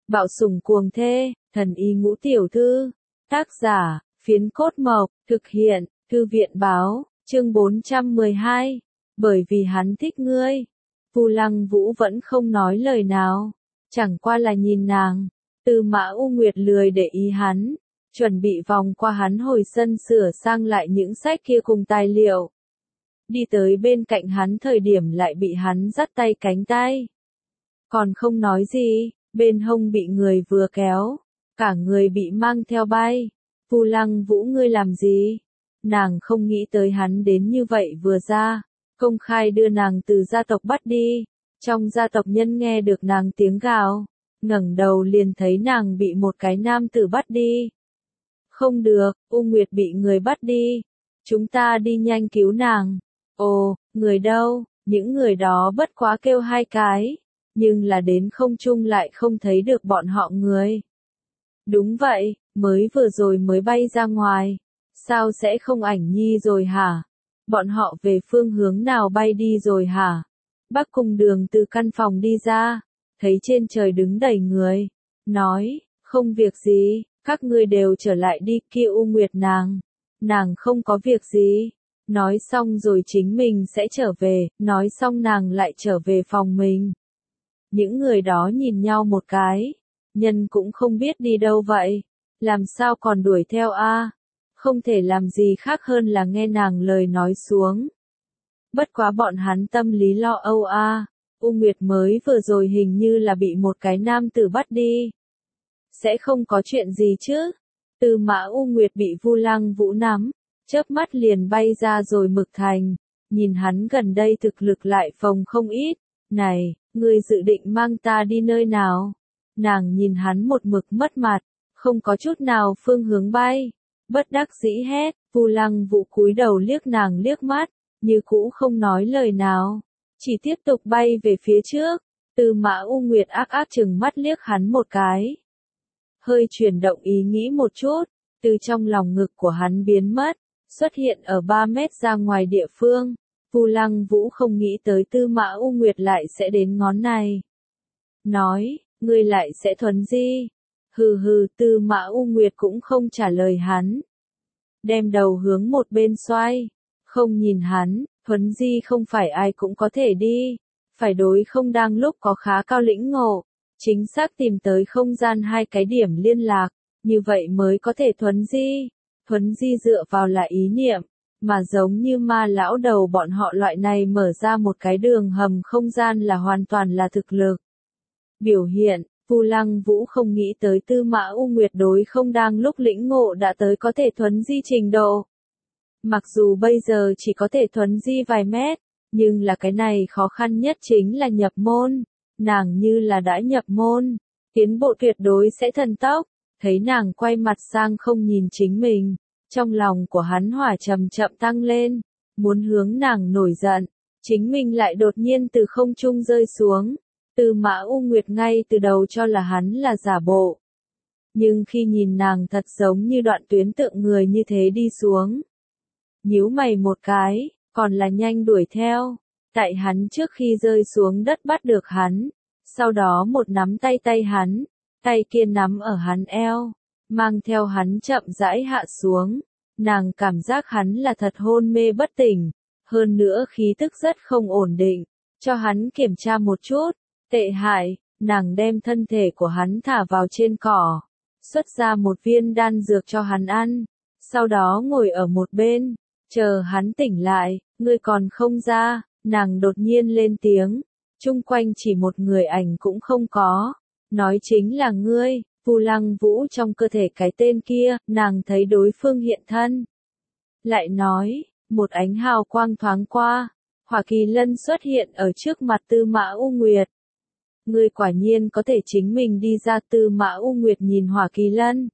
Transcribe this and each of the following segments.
Bạo sủng cuồng thê, thần y ngũ tiểu thư. Tác giả, Phiến Cốt Mộc, thực hiện, Thư viện báo, chương 412. Bởi vì hắn thích ngươi. Vu Lăng Vũ vẫn không nói lời nào, chẳng qua là nhìn nàng. Tư Mã U Nguyệt lười để ý hắn, chuẩn bị vòng qua hắn hồi sân sửa sang lại những sách kia cùng tài liệu. Đi tới bên cạnh hắn thời điểm lại bị hắn dắt tay cánh tay. Còn không nói gì, bên hông bị người vừa kéo, cả người bị mang theo bay. Vu Lăng Vũ ngươi làm gì? Nàng không nghĩ tới hắn đến như vậy vừa ra, công khai đưa nàng từ gia tộc bắt đi. Trong gia tộc nhân nghe được nàng tiếng gào, ngẩng đầu liền thấy nàng bị một cái nam tử bắt đi. Không được, U Nguyệt bị người bắt đi. Chúng ta đi nhanh cứu nàng. Ồ, người đâu? Những người đó bất quá kêu hai cái, nhưng là đến không trung lại không thấy được bọn họ người. Đúng vậy, mới vừa rồi mới bay ra ngoài. Sao sẽ không ảnh nhi rồi hả? Bọn họ về phương hướng nào bay đi rồi hả? Bác cùng Đường từ căn phòng đi ra, thấy trên trời đứng đầy người, nói, không việc gì, các ngươi đều trở lại đi. Kia U Nguyệt nàng không có việc gì. Nói xong rồi chính mình sẽ trở về, nói xong nàng lại trở về phòng mình. Những người đó nhìn nhau một cái, nhân cũng không biết đi đâu vậy, làm sao còn đuổi theo a? Không thể làm gì khác hơn là nghe nàng lời nói xuống. Bất quá bọn hắn tâm lý lo âu a, U Nguyệt mới vừa rồi hình như là bị một cái nam tử bắt đi. Sẽ không có chuyện gì chứ? Tư Mã U Nguyệt bị Vu Lăng Vũ nắm, chớp mắt liền bay ra rồi Mực Thành, nhìn hắn gần đây thực lực lại phồng không ít. Này, ngươi dự định mang ta đi nơi nào? Nàng nhìn hắn một mực mất mặt, không có chút nào phương hướng bay. Bất đắc dĩ hét, Vu Lăng Vũ cúi đầu liếc nàng liếc mắt, như cũ không nói lời nào, chỉ tiếp tục bay về phía trước. Tư Mã U Nguyệt ác ác chừng mắt liếc hắn một cái. Hơi chuyển động ý nghĩ một chút, từ trong lòng ngực của hắn biến mất, xuất hiện ở 3 mét ra ngoài địa phương. Vu Lăng Vũ không nghĩ tới Tư Mã U Nguyệt lại sẽ đến ngón này. Nói, ngươi lại sẽ thuấn di. Hừ hừ, Tư Mã U Nguyệt cũng không trả lời hắn. Đem đầu hướng một bên xoay, không nhìn hắn, thuấn di không phải ai cũng có thể đi. Phải đối không đang lúc có khá cao lĩnh ngộ, chính xác tìm tới không gian hai cái điểm liên lạc, như vậy mới có thể thuấn di. Thuấn di dựa vào là ý niệm, mà giống như Ma lão đầu bọn họ loại này mở ra một cái đường hầm không gian là hoàn toàn là thực lực. Biểu hiện, Vu Lăng Vũ không nghĩ tới Tư Mã U Nguyệt đối không đang lúc lĩnh ngộ đã tới có thể thuấn di trình độ. Mặc dù bây giờ chỉ có thể thuấn di vài mét, nhưng là cái này khó khăn nhất chính là nhập môn. Nàng như là đã nhập môn, tiến bộ tuyệt đối sẽ thần tốc. Thấy nàng quay mặt sang không nhìn chính mình, trong lòng của hắn hỏa chậm chậm tăng lên, muốn hướng nàng nổi giận, chính mình lại đột nhiên từ không trung rơi xuống. Tư Mã U Nguyệt ngay từ đầu cho là hắn là giả bộ, nhưng khi nhìn nàng thật giống như đoạn tuyến tượng người như thế đi xuống, nhíu mày một cái, còn là nhanh đuổi theo. Tại hắn trước khi rơi xuống đất bắt được hắn, sau đó một nắm tay hắn, tay kia nắm ở hắn eo, mang theo hắn chậm rãi hạ xuống. Nàng cảm giác hắn là thật hôn mê bất tỉnh, hơn nữa khí tức rất không ổn định, cho hắn kiểm tra một chút. Tệ hại, nàng đem thân thể của hắn thả vào trên cỏ, xuất ra một viên đan dược cho hắn ăn, sau đó ngồi ở một bên, chờ hắn tỉnh lại. Ngươi còn không ra? Nàng đột nhiên lên tiếng, chung quanh chỉ một người ảnh cũng không có, nói chính là ngươi. Vu Lăng Vũ trong cơ thể cái tên kia, nàng thấy đối phương hiện thân. Lại nói, một ánh hào quang thoáng qua, Hỏa Kỳ Lân xuất hiện ở trước mặt Tư Mã U Nguyệt. Ngươi quả nhiên có thể chính mình đi ra. Tư Mã U Nguyệt nhìn Hỏa Kỳ Lân,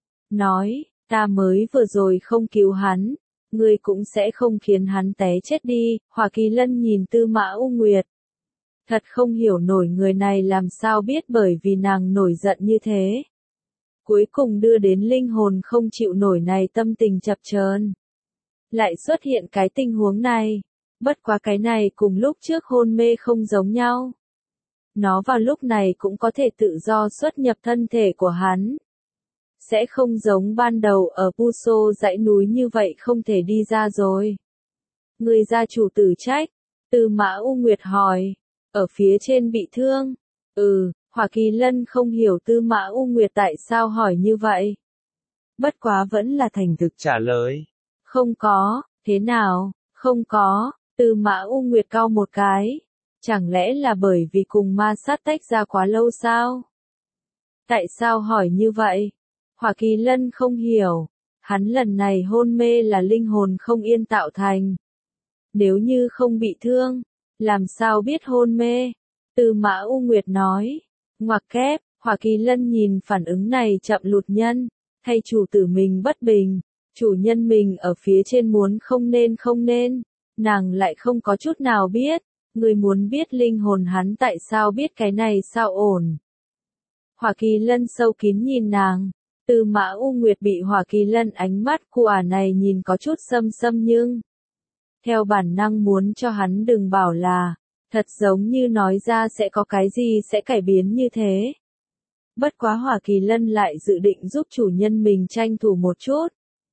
nói, ta mới vừa rồi không cứu hắn, ngươi cũng sẽ không khiến hắn té chết đi. Hỏa Kỳ Lân nhìn Tư Mã U Nguyệt, thật không hiểu nổi người này làm sao biết bởi vì nàng nổi giận như thế. Cuối cùng đưa đến linh hồn không chịu nổi này tâm tình chập chờn. Lại xuất hiện cái tình huống này. Bất quá cái này cùng lúc trước hôn mê không giống nhau. Nó vào lúc này cũng có thể tự do xuất nhập thân thể của hắn. Sẽ không giống ban đầu ở Puso dãy núi như vậy không thể đi ra rồi. Người gia chủ tử trách. Tư Mã U Nguyệt hỏi. Ở phía trên bị thương. Hỏa Kỳ Lân không hiểu Tư Mã U Nguyệt tại sao hỏi như vậy. Bất quá vẫn là thành thực trả lời. Không có, thế nào, không có, Tư Mã U Nguyệt cau một cái. Chẳng lẽ là bởi vì cùng ma sát tách ra quá lâu sao? Tại sao hỏi như vậy? Hỏa Kỳ Lân không hiểu. Hắn lần này hôn mê là linh hồn không yên tạo thành. Nếu như không bị thương, làm sao biết hôn mê? Tư Mã U Nguyệt nói. Ngoặc kép, Hỏa Kỳ Lân nhìn phản ứng này chậm lụt nhân. Thay chủ tử mình bất bình. Chủ nhân mình ở phía trên muốn không nên. Nàng lại không có chút nào biết. Người muốn biết linh hồn hắn tại sao biết cái này sao ổn. Hỏa Kỳ Lân sâu kín nhìn nàng. Tư Mã U Nguyệt bị Hỏa Kỳ Lân ánh mắt của ả này nhìn có chút xâm nhưng. Theo bản năng muốn cho hắn đừng bảo là. Thật giống như nói ra sẽ có cái gì sẽ cải biến như thế. Bất quá Hỏa Kỳ Lân lại dự định giúp chủ nhân mình tranh thủ một chút.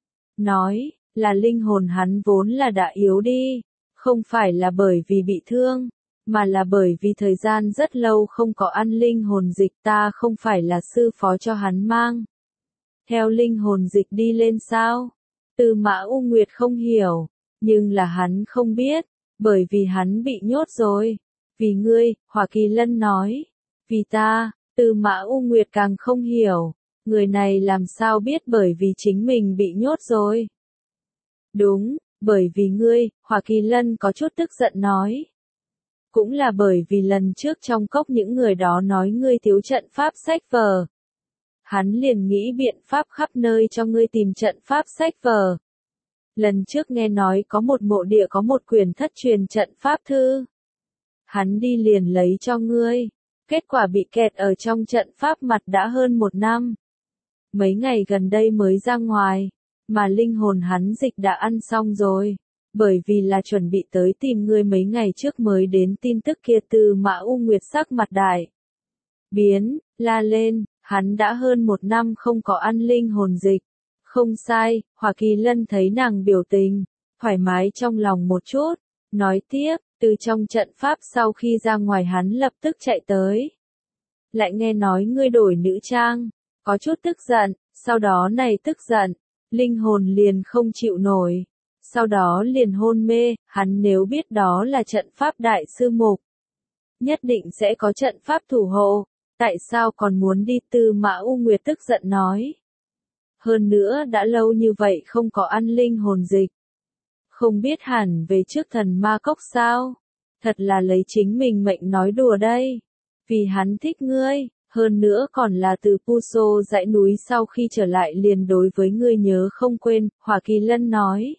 Nói, là linh hồn hắn vốn là đã yếu đi. Không phải là bởi vì bị thương, mà là bởi vì thời gian rất lâu không có ăn linh hồn dịch ta không phải là sư phó cho hắn mang. Theo linh hồn dịch đi lên sao? Tư Mã U Nguyệt không hiểu, nhưng là hắn không biết, bởi vì hắn bị nhốt rồi. Vì ngươi, Hỏa Kỳ Lân nói. Vì ta, Tư Mã U Nguyệt càng không hiểu, người này làm sao biết bởi vì chính mình bị nhốt rồi. Đúng. Bởi vì ngươi, Hỏa Kỳ Lân có chút tức giận nói. Cũng là bởi vì lần trước trong cốc những người đó nói ngươi thiếu trận pháp sách vở. Hắn liền nghĩ biện pháp khắp nơi cho ngươi tìm trận pháp sách vở. Lần trước nghe nói có một mộ địa có một quyển thất truyền trận pháp thư. Hắn đi liền lấy cho ngươi. Kết quả bị kẹt ở trong trận pháp mặt đã hơn 1 năm. Mấy ngày gần đây mới ra ngoài. Mà linh hồn hắn dịch đã ăn xong rồi. Bởi vì là chuẩn bị tới tìm ngươi mấy ngày trước mới đến tin tức kia. Tư Mã U Nguyệt sắc mặt đại biến, la lên, hắn đã hơn 1 năm không có ăn linh hồn dịch. Không sai, Hỏa Kỳ Lân thấy nàng biểu tình, thoải mái trong lòng một chút, nói tiếp, từ trong trận pháp sau khi ra ngoài hắn lập tức chạy tới. Lại nghe nói ngươi đổi nữ trang, có chút tức giận, sau đó này tức giận. Linh hồn liền không chịu nổi. Sau đó liền hôn mê, hắn nếu biết đó là trận pháp đại sư mục. Nhất định sẽ có trận pháp thủ hộ. Tại sao còn muốn đi? Tư Mã U Nguyệt tức giận nói. Hơn nữa đã lâu như vậy không có ăn linh hồn dịch. Không biết hẳn về trước thần ma cốc sao? Thật là lấy chính mình mệnh nói đùa đây. Vì hắn thích ngươi. Hơn nữa còn là từ Puso dãy núi sau khi trở lại liền đối với ngươi nhớ không quên, Hỏa Kỳ Lân nói.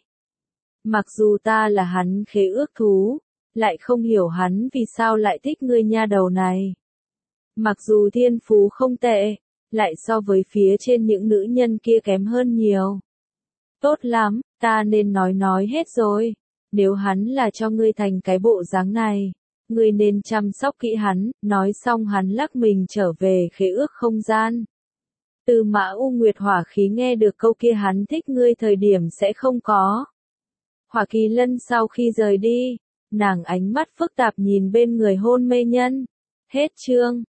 Mặc dù ta là hắn khế ước thú, lại không hiểu hắn vì sao lại thích ngươi nha đầu này. Mặc dù thiên phú không tệ, lại so với phía trên những nữ nhân kia kém hơn nhiều. Tốt lắm, ta nên nói hết rồi. Nếu hắn là cho ngươi thành cái bộ dáng này. Ngươi nên chăm sóc kỹ hắn, nói xong hắn lắc mình trở về khế ước không gian. Tư Mã U Nguyệt hỏa khí nghe được câu kia hắn thích ngươi thời điểm sẽ không có. Hỏa Kỳ Lân sau khi rời đi, nàng ánh mắt phức tạp nhìn bên người hôn mê nhân. Hết chương.